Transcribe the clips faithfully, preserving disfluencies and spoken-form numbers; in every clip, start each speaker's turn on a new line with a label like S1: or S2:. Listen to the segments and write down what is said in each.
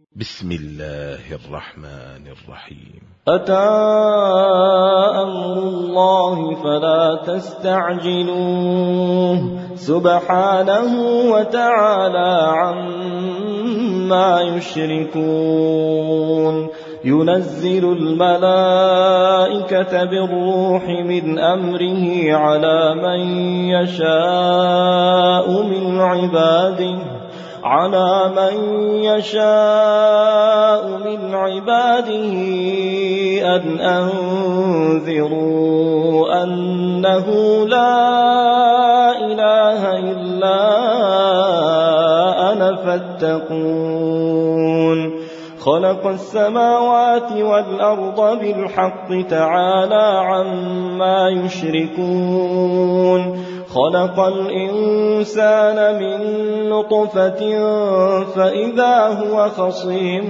S1: بسم الله الرحمن الرحيم.
S2: أتى أمر الله فلا تستعجلوه سبحانه وتعالى عما يشركون. ينزل الملائكة بالروح من أمره على من يشاء من عباده على من يشاء من عباده أن أنذروا أنه لا إله إلا أنا فاتقون. خلق السماوات والأرض بالحق تعالى عما يشركون. خلق الإنسان من نطفة فإذا هو خصيم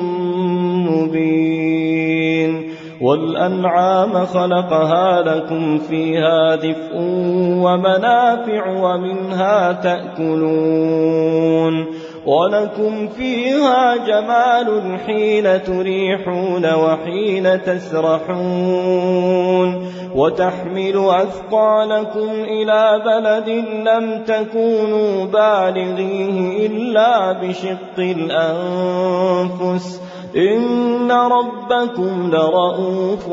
S2: مبين. والأنعام خلقها لكم فيها دفء ومنافع ومنها تأكلون. ولكم فيها جمال حين تريحون وحين تسرحون. وتحمل أثقالكم إلى بلد لم تكونوا بالغيه إلا بشق الأنفس إن ربكم لرؤوف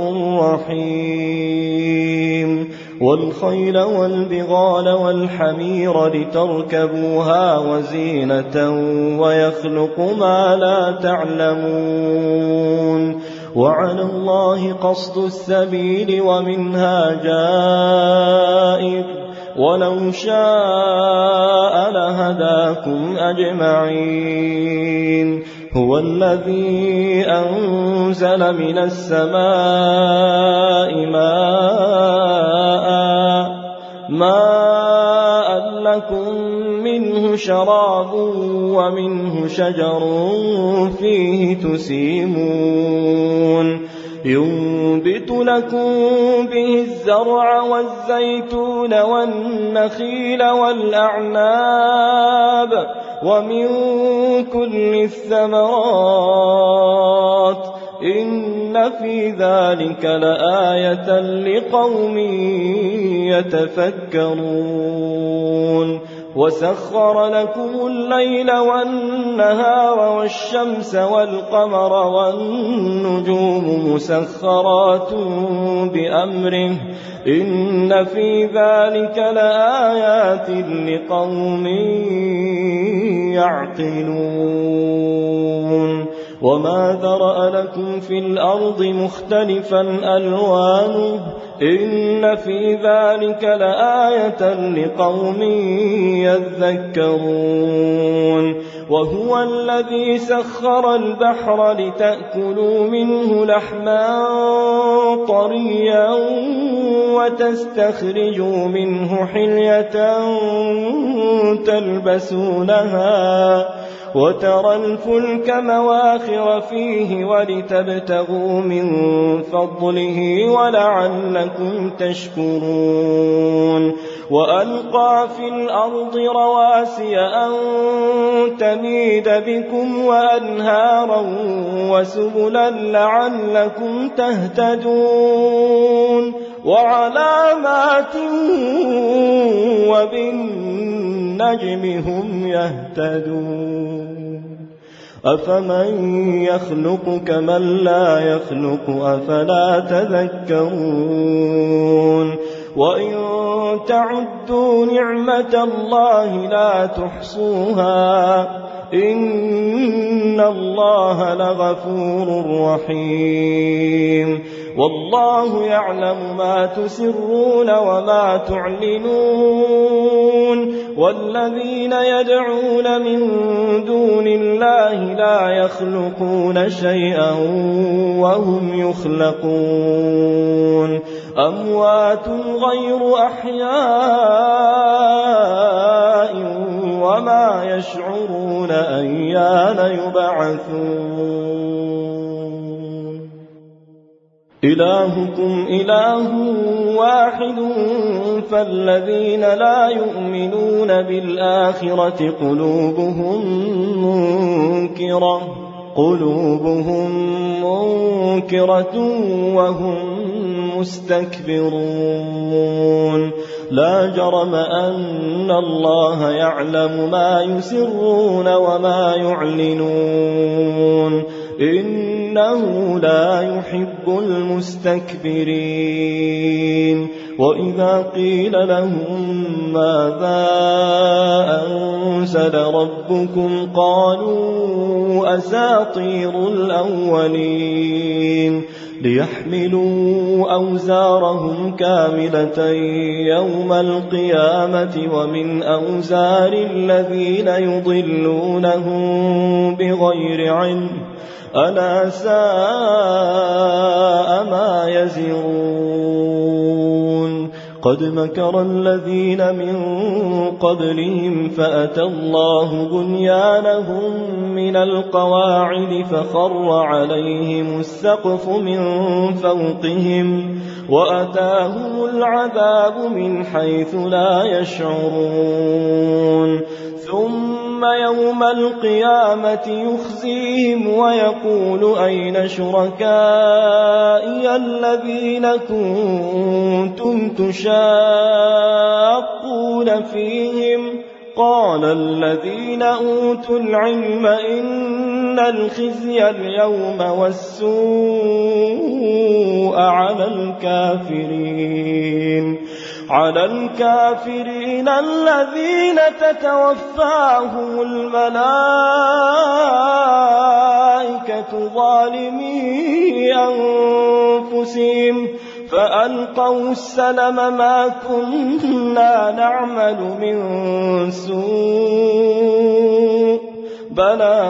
S2: رحيم. والخيل والبغال والحمير لتركبوها وزينة ويخلق ما لا تعلمون. وعلى الله قصد السبيل ومنها جائر ولو شاء لهداكم أجمعين. هو الذي أنزل من السماء ماء ماء لكم منه شراب ومنه شجر فيه تسيمون. ينبت لكم به الزرع والزيتون والنخيل والأعناب ومن كل الثمرات إن في ذلك لآية لقوم يتفكرون. وسخر لكم الليل والنهار والشمس والقمر والنجوم مسخرات بأمره إن في ذلك لآيات لقوم يعقلون. وما ذرأ لكم في الأرض مختلفا ألوانه إن في ذلك لآية لقوم يذكرون. وهو الذي سخر البحر لتأكلوا منه لحما طريا وتستخرجوا منه حلية تلبسونها وترى الفلك مواخر فيه ولتبتغوا من فضله ولعلكم تشكرون. وألقى في الأرض رواسي أن تميد بكم وأنهارا وسبلا لعلكم تهتدون. وعلامات وبالنجم هم يهتدون. أفمن يخلق كمن لا يخلق أفلا تذكرون. وإن تعدوا نعمة الله لا تحصوها إن الله لغفور رحيم. والله يعلم ما تسرون وما تعلنون. والذين يدعون من دون الله لا يخلقون شيئا وهم يخلقون. أموات غير أحياء وما يشعرون أيان يبعثون. إلهكم إله واحد فالذين لا يؤمنون بالآخرة قلوبهم منكرة قلوبهم منكرة وهم مستكبرون لا جرم أن الله يعلم ما يسرون وما يعلنون إنه لا يحب المستكبرين وإذا قيل لهم ماذا أنزل ربكم قالوا أساطير الأولين ليحملوا أوزارهم كاملة يوم القيامة ومن أوزار الذين يضلونهم بغير علم ألا ساء ما يزرون قد مكر الذين من قبلهم فأتى الله بنيانهم من القواعد فخر عليهم السقف من فوقهم وأتاهم العذاب من حيث لا يشعرون ثم يوم القيامة يخزيهم ويقول أين شركائي الذين كنتم تشاقون فيهم قال الذين أوتوا العلم إن الخزي اليوم والسوء على الكافرين على الكافرين الذين تتوفاهم الملائكة ظالمي أنفسهم فألقوا السلم ما كنا نعمل من سوء بلى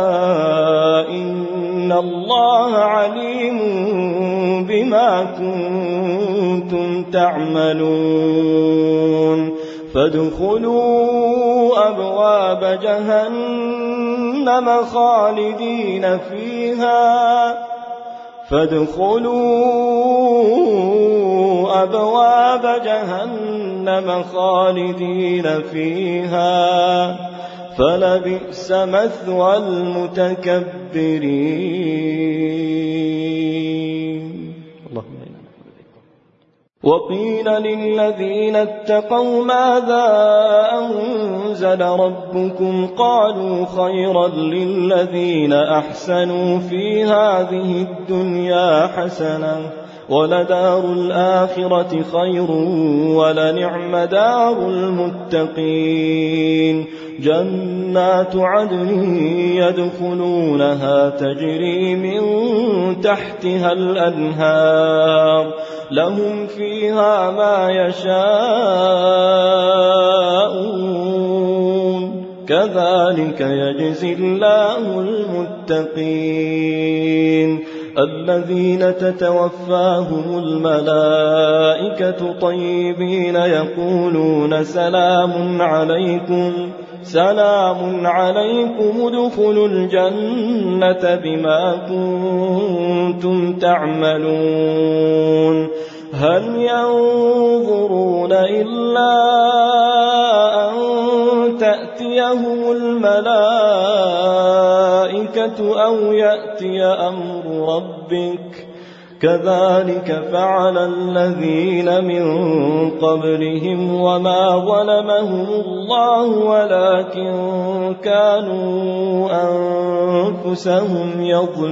S2: إن الله عليم بما كنتم تعملون فادخلوا أبواب جهنم خالدين فيها فادخلوا أبواب جهنم خالدين فيها فلبئس مثوى المتكبرين. وقيل للذين اتقوا ماذا أنزل ربكم قالوا خيرا للذين أحسنوا في هذه الدنيا حسنة ولدار الآخرة خير ولنعم دار المتقين جنات عدن يدخلونها تجري من تحتها الأنهار لهم فيها ما يشاءون كذلك يجزي الله المتقين الذين تتوفاهم الملائكة طيبين يقولون سلام عليكم سلام عليكم ادخلوا الجنة بما كنتم تعملون هل ينظرون إلا أن تأتيهم الملائكة أو يأتي أمر ربك كذلك فعل الذين من قبلهم وما ظلمهم الله ولكن كانوا أنفسهم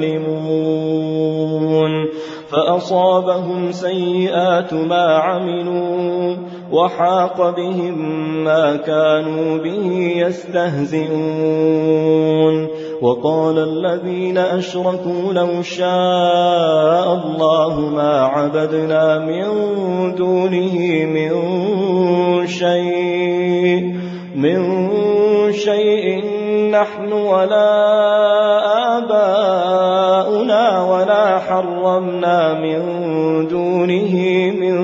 S2: يظلمون فأصابهم سيئات ما عملوا وحاق بهم ما كانوا به يستهزئون وقال الذين أشركوا لو شاء الله ما عبدنا من دونه من شيء من شيء نحن ولا آباؤنا ولا حرمنا من دونه من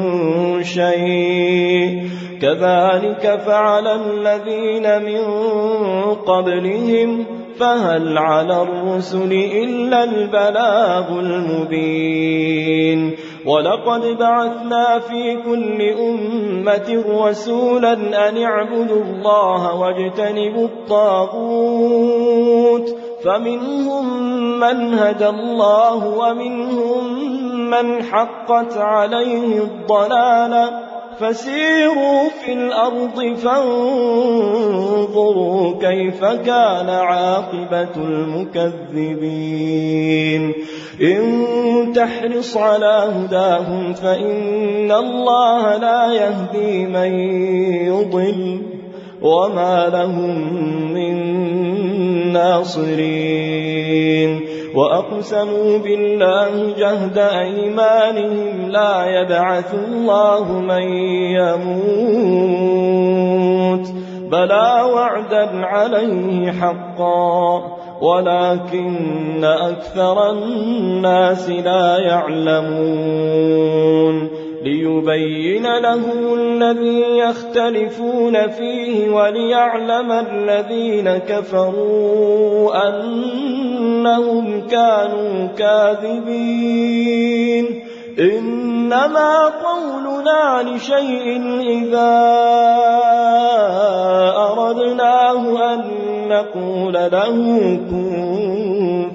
S2: شيء كذلك فعل الذين من قبلهم فهل على الرسل إلا البلاغ المبين ولقد بعثنا في كل أمة رسولا أن اعبدوا الله واجتنبوا الطاغوت فمنهم من هدى الله ومنهم من حقت عليه الضلالة فسيروا في الأرض فانظروا كيف كان عاقبة المكذبين إن تحرص على هداهم فإن الله لا يهدي من يضل وما لهم من ناصرين وأقسموا بالله جهد أيمانهم لا يبعث الله من يموت بلى وعدا عليه حقا ولكن أكثر الناس لا يعلمون ليبين لهم الذي يختلفون فيه وليعلم الذين كفروا أنهم كانوا كاذبين إنما قولنا لشيء إذا أردناه أن نقول له كن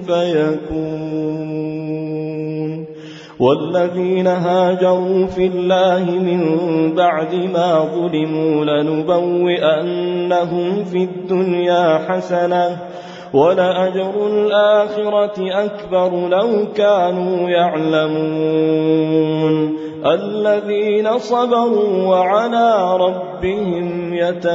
S2: فيكون والذين هاجروا في الله من بعد ما ظلموا لنبوئنهم في الدنيا حسنة ولأجر الآخرة أكبر لو كانوا يعلمون الذين صبروا وعلى ربهم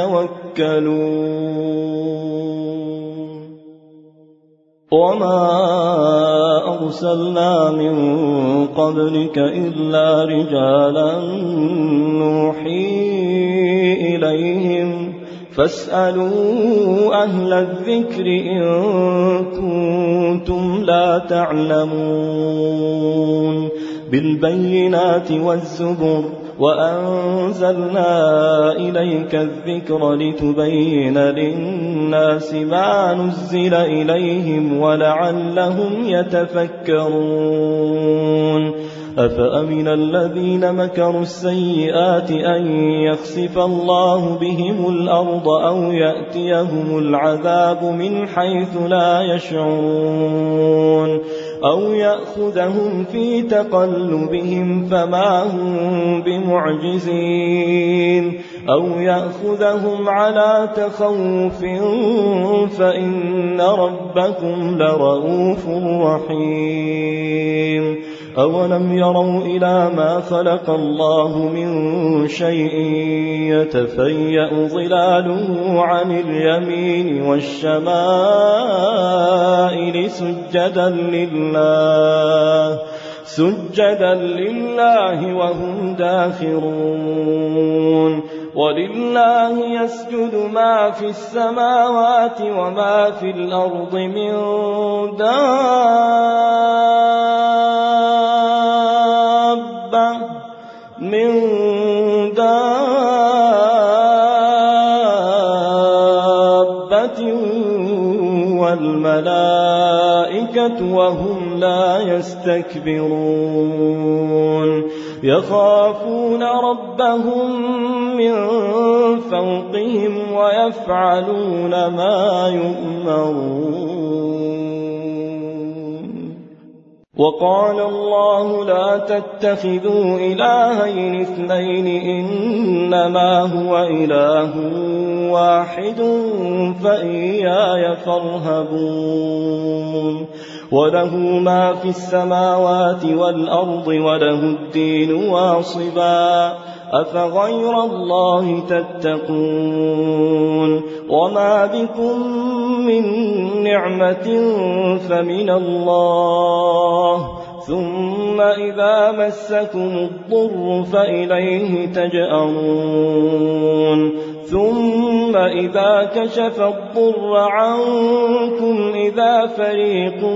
S2: يتوكلون وما أرسلنا من قبلك إلا رجالا نوحي إليهم فاسألوا أهل الذكر إن كنتم لا تعلمون بالبينات والزبر وأنزلنا إليك الذكر لتبين للناس ما نزل إليهم ولعلهم يتفكرون أفأمن الذين مكروا السيئات أن يخسف الله بهم الأرض أو يأتيهم العذاب من حيث لا يشعرون أو يأخذهم في تقلبهم فما هم بمعجزين أو يأخذهم على تخوف فإن ربكم لرؤوف رحيم أولم يروا إلى ما خلق الله من شيء يتفيأ ظلاله عن اليمين والشمائل سجدا لله سجدا لله وهم داخرون ولله يسجد ما في السماوات وما في الأرض من دابة من دابة والملائكة وهم لا يستكبرون يخافون ربهم من فوقهم ويفعلون ما يؤمرون وقال الله لا تتخذوا إلهين اثنين إنما هو إله واحد فإياي فارهبون وله ما في السماوات والأرض وله الدين واصبا أفغير الله تتقون وما بكم من نعمة فمن الله ثم إذا مسكم الضر فإليه تجأرون ثم إذا كشف الضر عنكم إذا فريق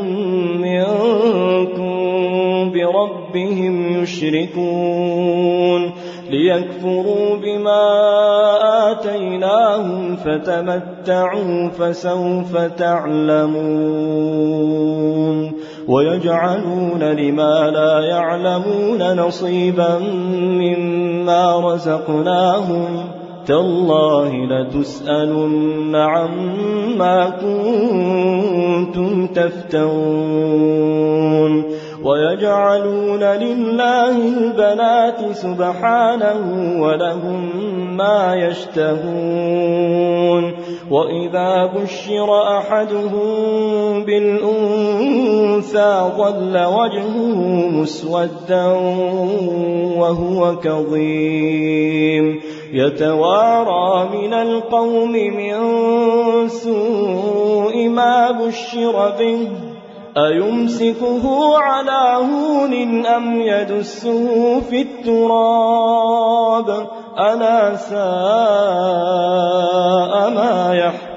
S2: منكم بربهم يشركون ليكفروا بما آتيناهم فتمتعوا فسوف تعلمون ويجعلون لما لا يعلمون نصيبا مما رزقناهم تالله لتسألن عما كنتم كنتم تفترون ويجعلون لله البنات سبحانه ولهم ما يشتهون وإذا بشر أحدهم بالأنثى ظل وجهه مسودا وهو كظيم يتوارى من القوم من سوء ما بشر به أيمسكه على هون أم يدسه في التراب ألا ساء ما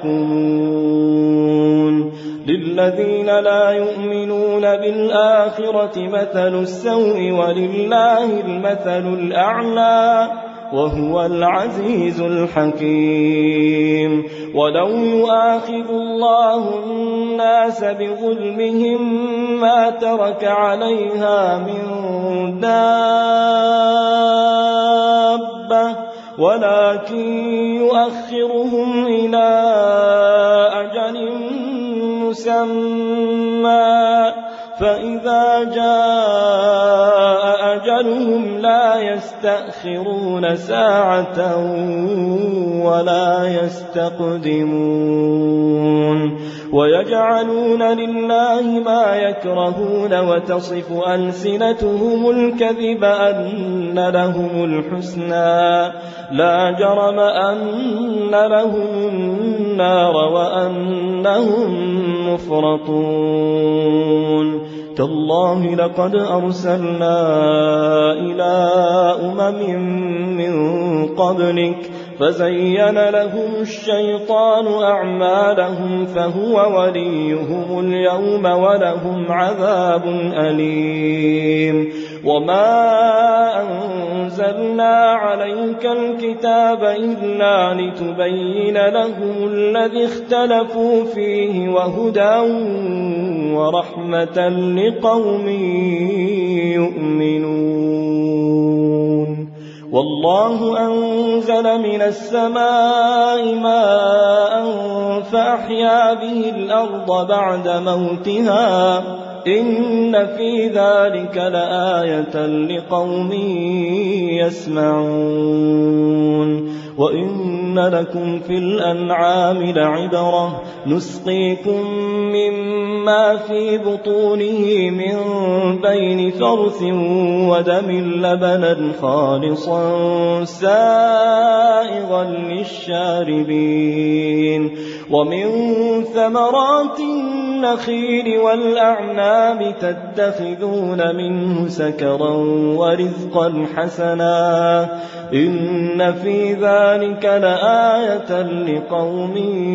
S2: يحكمون للذين لا يؤمنون بالآخرة مثل السوء ولله المثل الأعلى وهو العزيز الحكيم ولو يؤاخذ الله الناس بظلمهم ما ترك عليها من دابة ولكن يؤخرهم إلى أجل مسمى فإذا جاء أجلهم لا يستأخرون ساعة ولا يستقدمون ويجعلون لله ما يكرهون وتصف ألسنتهم الكذب أن لهم الحسنى لا جرم أن لهم النار وأنهم مفرطون تالله لقد أرسلنا إلى أمم من قبلك فزين لهم الشيطان أعمالهم فهو وليهم اليوم ولهم عذاب أليم وما أنزلنا عليك الكتاب إلا لتبين لهم الذي اختلفوا فيه وهدى ورحمة لقوم يؤمنون والله أنزل من السماء ماء فأحيا به الأرض بعد موتها إن في ذلك لآية لقوم يسمعون وإن لكم في الأنعام لعبرة نسقيكم مما في بطونه من بين فرث ودم لبنا خالصا سائغا للشاربين ومن ثمرات النخيل والأعناب تتخذون منه سكرا ورزقا حسنا إن في ذلك لآية لقوم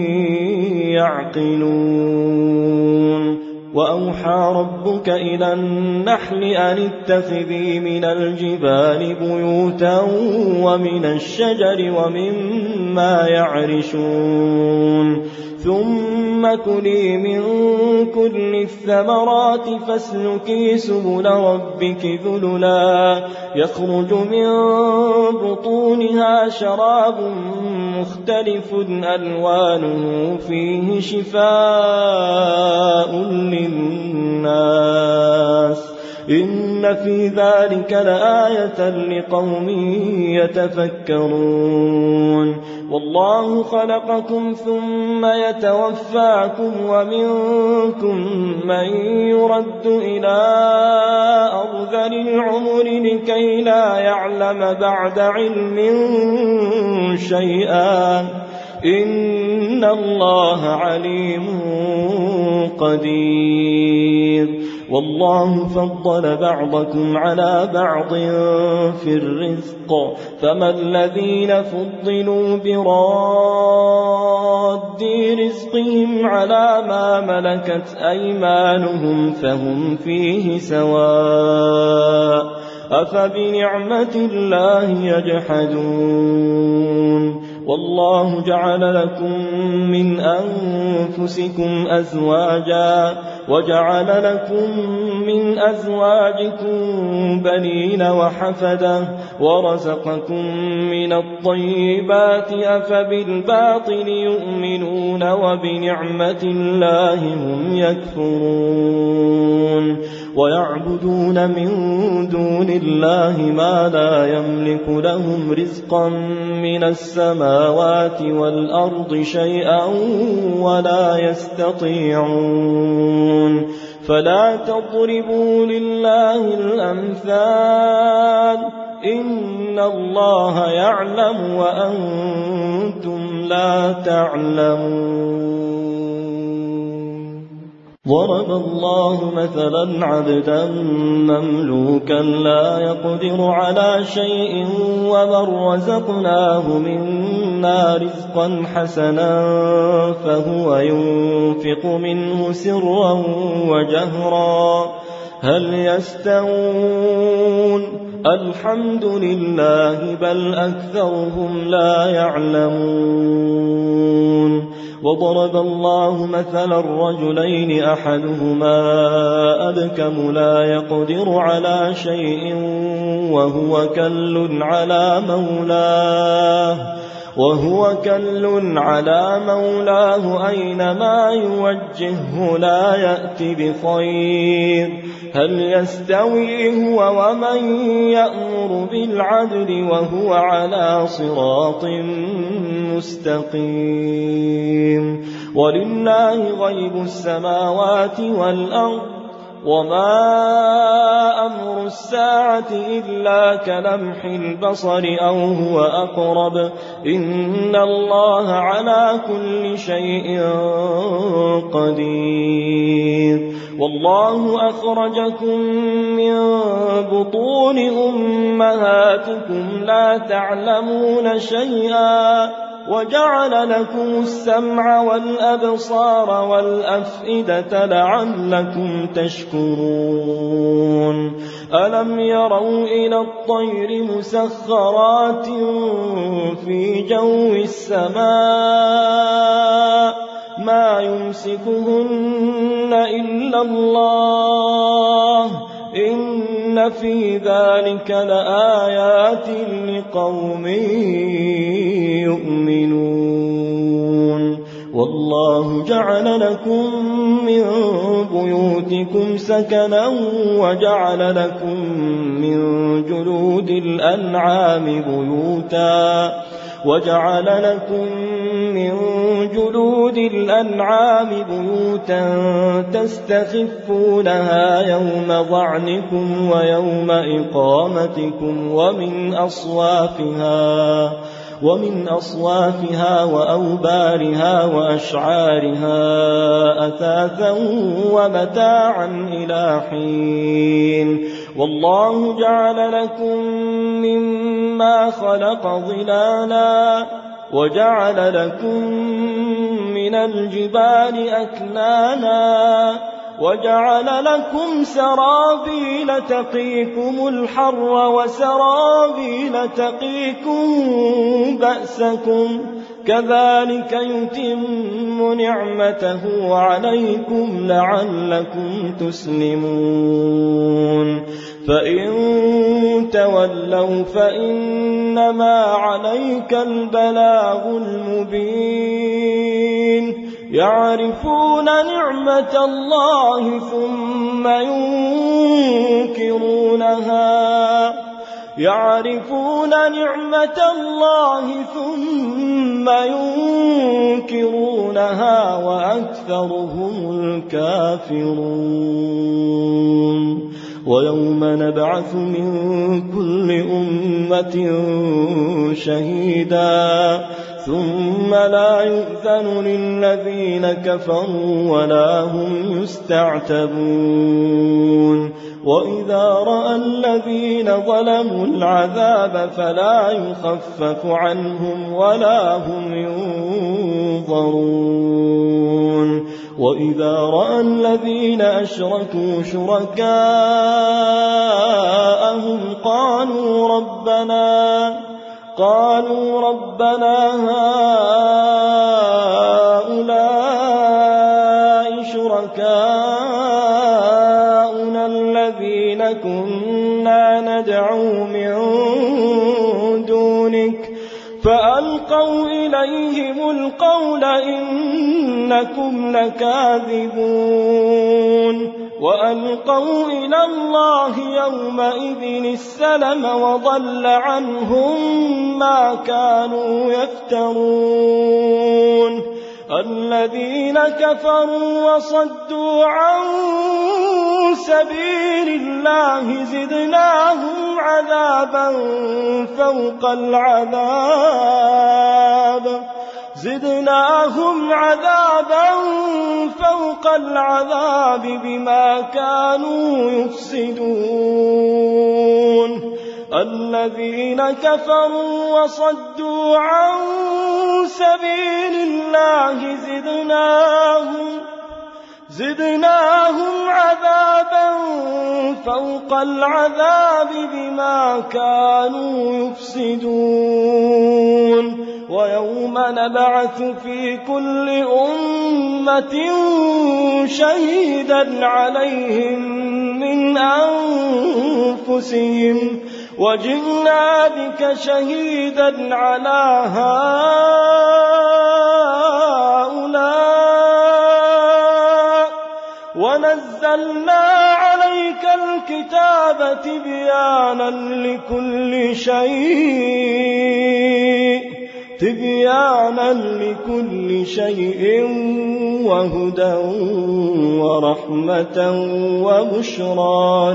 S2: يعقلون وأوحى ربك إلى النحل أن اتخذي من الجبال بيوتا ومن الشجر ومما يعرشون ثم كلي من كل الثمرات فاسلكي سبل ربك ذللا يخرج من بطونها شراب مختلف ألوانه فيه شفاء للناس إن في ذلك لآية لقوم يتفكرون والله خلقكم ثم يتوفاكم ومنكم من يرد إلى أرذل العمر لكي لا يعلم بعد علم شيئا إن الله عليم قدير والله فضل بعضكم على بعض في الرزق فما الذين فضلوا براد رزقهم على ما ملكت أيمانهم فهم فيه سواء أفبنعمة الله يجحدون والله جعل لكم من أنفسكم أزواجا وجعل لكم من أزواجكم بنين وحفدة ورزقكم من الطيبات أفبالباطل يؤمنون وبنعمة الله هم يكفرون ويعبدون من دون الله ما لا يملك لهم رزقا من السماوات والأرض شيئا ولا يستطيعون فلا تضربوا لله الأمثال إن الله يعلم وأنتم لا تعلمون ضرب الله مثلا عبدا مملوكا لا يقدر على شيء ومن رزقناه منا رزقا حسنا فهو ينفق منه سرا وجهرا هل يستوون الحمد لله بل أكثرهم لا يعلمون وضرب الله مثلا الرجلين أحدهما أبكم لا يقدر على شيء وهو كل على مولاه وهو كل على مولاه أينما يوجهه لا يأتي بخير هل يستوي هو ومن يأمر بالعدل وهو على صراط مستقيم ولله غيب السماوات والأرض وما أمر الساعة إلا كلمح البصر أو هو أقرب إن الله على كل شيء قدير والله أخرجكم من بطون أمهاتكم لا تعلمون شيئا وجعل لكم السمع والأبصار والأفئدة لعلكم تشكرون ألم يروا إلى الطير مسخرات في جو السماء ما يمسكهن إلا الله إن في ذلك لآيات لقوم يؤمنون والله جعل لكم من بيوتكم سكنا وجعل لكم من جلود الأنعام بيوتا وجعل لكم من جلود الأنعام بيوتا تستخفونها يوم ظعنكم ويوم إقامتكم ومن أصوافها ومن أصوافها وأوبارها وأشعارها أثاثا ومتاعا إلى حين والله جعل لكم مما خلق ظلالا وجعل لكم من الجبال أكنانا وجعل لكم سرابيل تقيكم الحر وسرابيل تقيكم بأسكم كذلك يتم نعمته عليكم لعلكم تسلمون فإن تولوا فإنما عليك البلاغ المبين يعرفون نعمة الله ثم ينكرونها يعرفون نعمة الله ثم ينكرونها وأكثرهم الكافرون ويوم نبعث من كل أمة شهيدا ثم لا يؤذن للذين كفروا ولا هم يستعتبون وإذا رأى الذين ظلموا العذاب فلا يخفف عنهم ولا هم ينظرون وإذا رأى الذين أشركوا شركاءهم قالوا ربنا قالوا ربنا هؤلاء شركاؤنا الذين كنا ندعو من دونك فألقوا إليهم القول إنكم لكاذبون وألقوا إلى الله يومئذ السلم وضل عنهم ما كانوا يفترون الذين كفروا وصدوا عن سبيل الله زدناهم عذابا فوق العذاب زدناهم عذابا فوق العذاب بما كانوا يفسدون الذين كفروا وصدوا عن سبيل الله زدناهم زدناهم عذابا فوق العذاب بما كانوا يفسدون ويوم نبعث في كل أمة شهيدا عليهم من أنفسهم وجئنا بك شهيدا على هؤلاء ونزلنا عليك الكتاب تبيانا لكل شيء تبيانا لكل شيء وهدى ورحمة وبشرى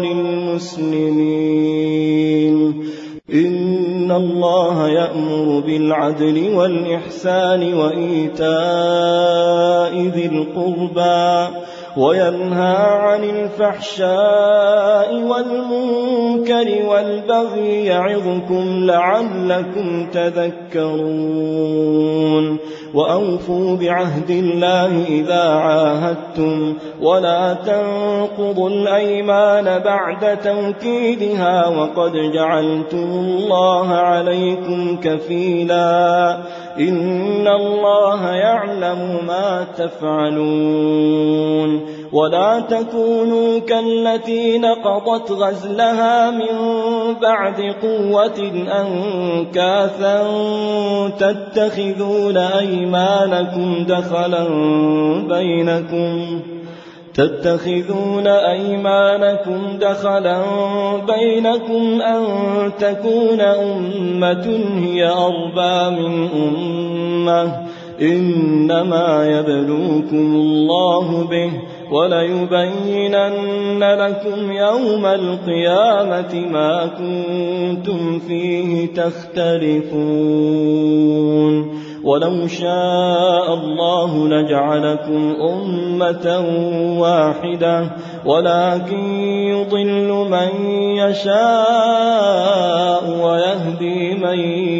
S2: للمسلمين إن الله يأمر بالعدل والإحسان وإيتاء ذي القربى وينهى عن الفحشاء والمنكر والبغي يعظكم لعلكم تذكرون وأوفوا بعهد الله إذا عاهدتم ولا تنقضوا الأيمان بعد توكيدها وقد جعلتم الله عليكم كفيلا إن الله يعلم ما تفعلون ولا تكونوا كالتي نقضت غزلها من بعد قوة أنكاثا تتخذون أيمانكم دخلا بينكم تتخذون أيمانكم دخلا بينكم أن تكون أمة هي أربى من أمة إنما يبلوكم الله به وليبينن لكم يوم القيامة ما كنتم فيه تختلفون ولو شاء الله لجعلكم أمة واحدة ولكن يضل من يشاء ويهدي من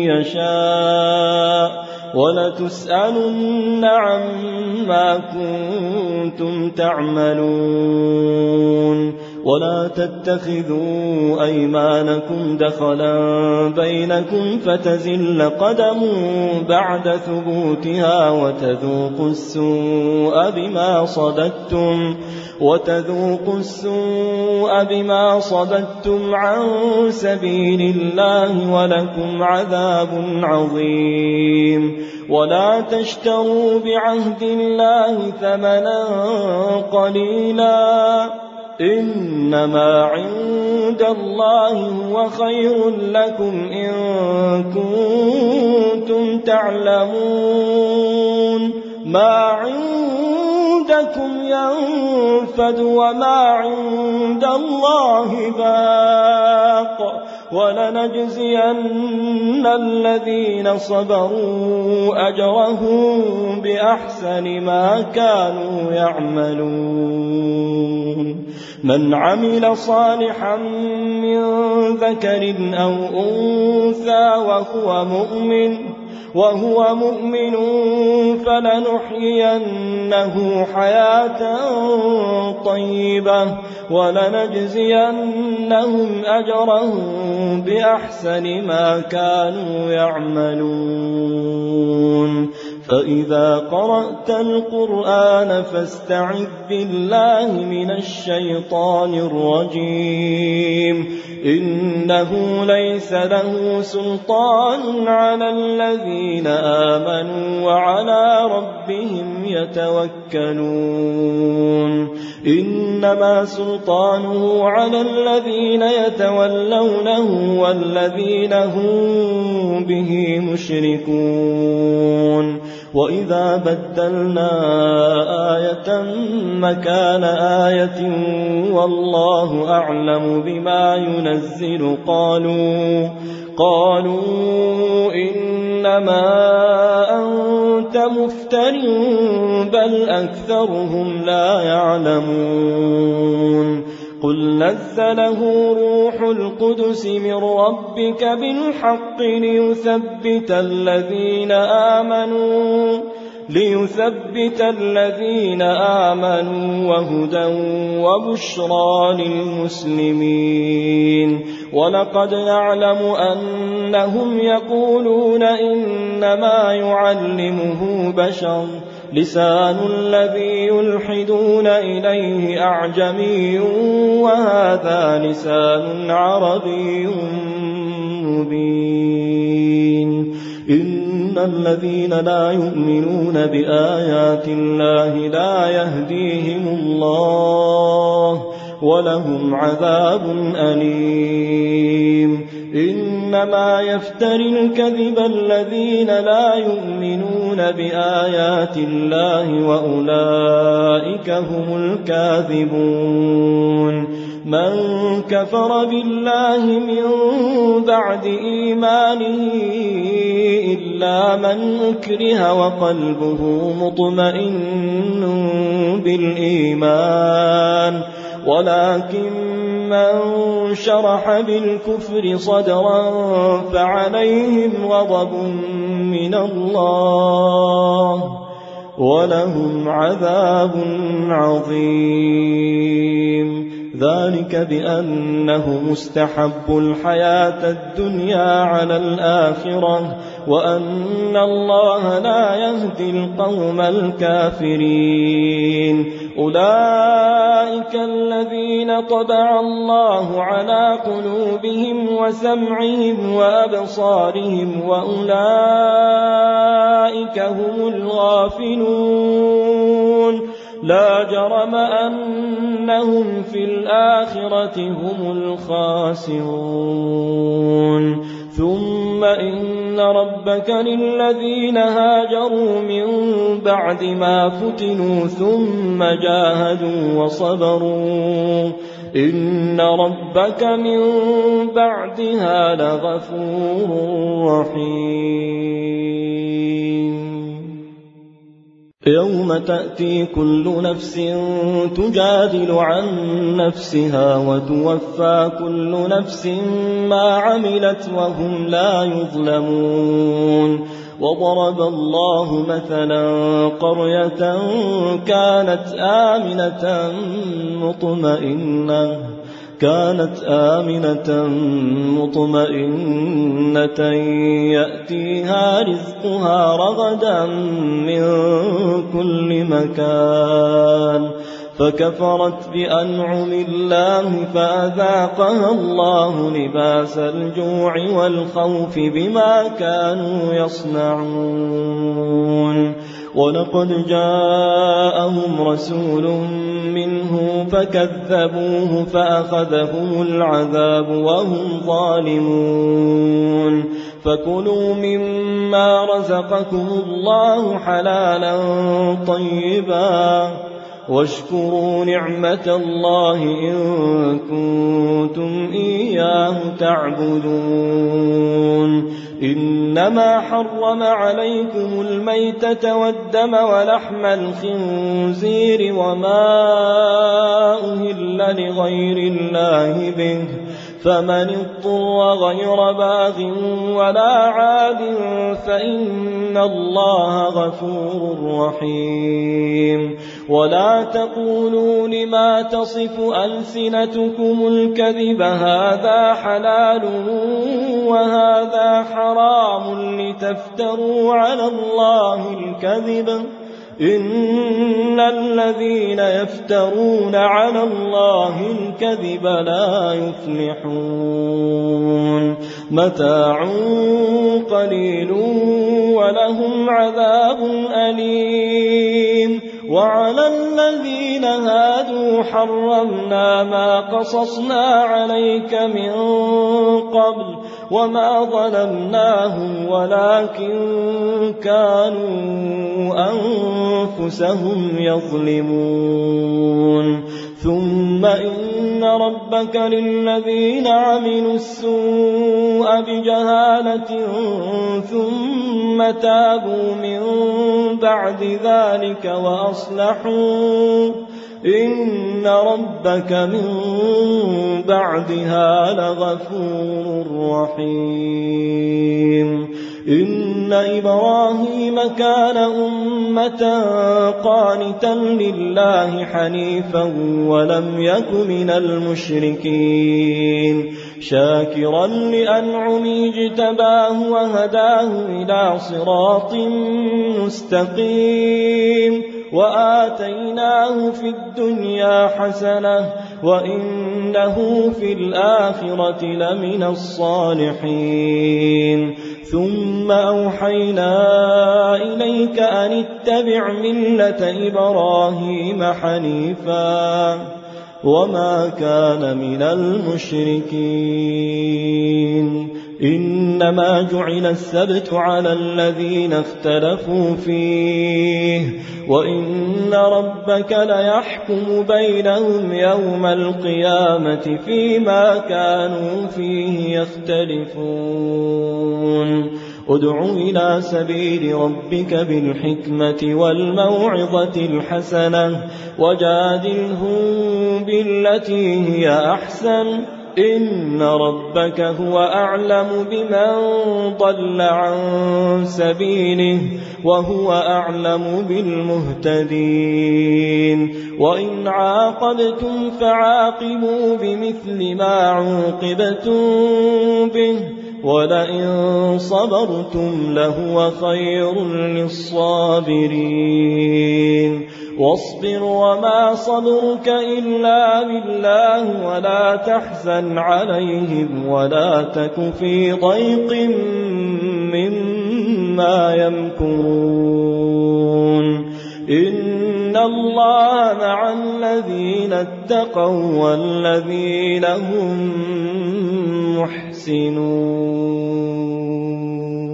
S2: يشاء ولتسألن عما كنتم تعملون ولا تتخذوا أيمانكم دخلا بينكم فتزل قدم بعد ثبوتها وتذوقوا السوء بما صددتم وتذوقوا السوء بما صددتم عن سبيل الله ولكم عذاب عظيم ولا تشتروا بعهد الله ثمنا قليلا إنما عند الله هو خير لكم إن كنتم تعلمون ما عندكم ينفد وما عند الله باق ولنجزين الذين صبروا أجرهم بأحسن ما كانوا يعملون من عمل صالحا من ذكر أو أنثى وهو مؤمن وهو مؤمن فلنحيينه حياة طيبة ولنجزينهم أجرهم بأحسن ما كانوا يعملون فإذا قرأت القرآن فاستعذ بالله من الشيطان الرجيم إنه ليس له سلطان على الذين آمنوا وعلى ربهم يتوكلون إنما سلطانه على الذين يتولونه والذين هم به مشركون وإذا بدلنا آية مكان آية والله أعلم بما ينزل قالوا قالوا إنما أنت مفتر بل أكثرهم لا يعلمون قل نزله روح القدس من ربك بالحق ليثبت الذين آمنوا ليثبت الذين آمنوا وهدى وبشرى للمسلمين ولقد نعلم أنهم يقولون إنما يعلمه بشر لسان الذي يلحدون إليه أعجمي وهذا لسان عربي مبين إن الذين لا يؤمنون بآيات الله لا يهديهم الله ولهم عذاب أليم إنما يفتري الكذب الذين لا يؤمنون بآيات الله وأولئك هم الكاذبون من كفر بالله من بعد إيمانه إلا من أكره وقلبه مطمئن بالإيمان ولكن من شرح بالكفر صدرا فعليهم غضب من الله ولهم عذاب عظيم ذلك بأنه مستحب الحياة الدنيا على الآخرة وأن الله لا يهدي القوم الكافرين أولئك الذين طبع الله على قلوبهم وسمعهم وأبصارهم وأولئك هم الغافلون لا جرم أنهم في الآخرة هم الخاسرون ثم إن ربك للذين هاجروا من بعد ما فتنوا ثم جاهدوا وصبروا إن ربك من بعدها لغفور رحيم يوم تأتي كل نفس تجادل عن نفسها وتوفى كل نفس ما عملت وهم لا يظلمون وضرب الله مثلا قرية كانت آمنة مطمئنة كانت آمنة مطمئنة يأتيها رزقها رغدا من كل مكان فكفرت بأنعم الله فأذاقها الله لباس الجوع والخوف بما كانوا يصنعون ولقد جاءهم رسول منه فكذبوه فأخذهم العذاب وهم ظالمون فكلوا مما رزقكم الله حلالا طيبا واشكروا نعمة الله إن كنتم إياه تعبدون إنما حرم عليكم الميتة والدم ولحم الخنزير وما أهل لغير الله به فمن اضطر غير باغ ولا عاد فإن الله غفور رحيم. ولا تقولوا لما تصف ألسنتكم الكذب هذا حلال وهذا حرام لتفتروا على الله الكذب إن الذين يفترون على الله الكذب لا يفلحون. متاع قليل ولهم عذاب أليم. وعلى الذين هادوا حرمنا ما قصصنا عليك من قبل وما ظلمناهم ولكن كانوا أنفسهم يظلمون. ثم إن ربك للذين عملوا السوء بجهالة ثم تابوا من بعد ذلك وأصلحوا إن ربك من بعدها لغفور رحيم. إن إبراهيم كان أمة قانتا لله حنيفا ولم يك من المشركين شاكرا لأنعمه اجتباه وهداه إلى صراط مستقيم. وآتيناه في الدنيا حسنة وإنه في الآخرة لمن الصالحين. ثم أوحينا إليك أن اتبع ملة إبراهيم حنيفا وما كان من المشركين. إنما جعل السبت على الذين اختلفوا فيه وإن ربك ليحكم بينهم يوم القيامة فيما كانوا فيه يختلفون. ادع إلى سبيل ربك بالحكمة والموعظة الحسنة وجادلهم بالتي هي أحسن إن ربك هو أعلم بمن ضل عن سبيله وهو أعلم بالمهتدين. وإن عاقبتم فعاقبوا بمثل ما عوقبتم به ولئن صبرتم لهو خير للصابرين. واصبر وما صبرك إلا بالله ولا تحزن عليهم ولا تك في ضيق مما يمكرون. إن الله مع الذين اتقوا والذين هم محسنون.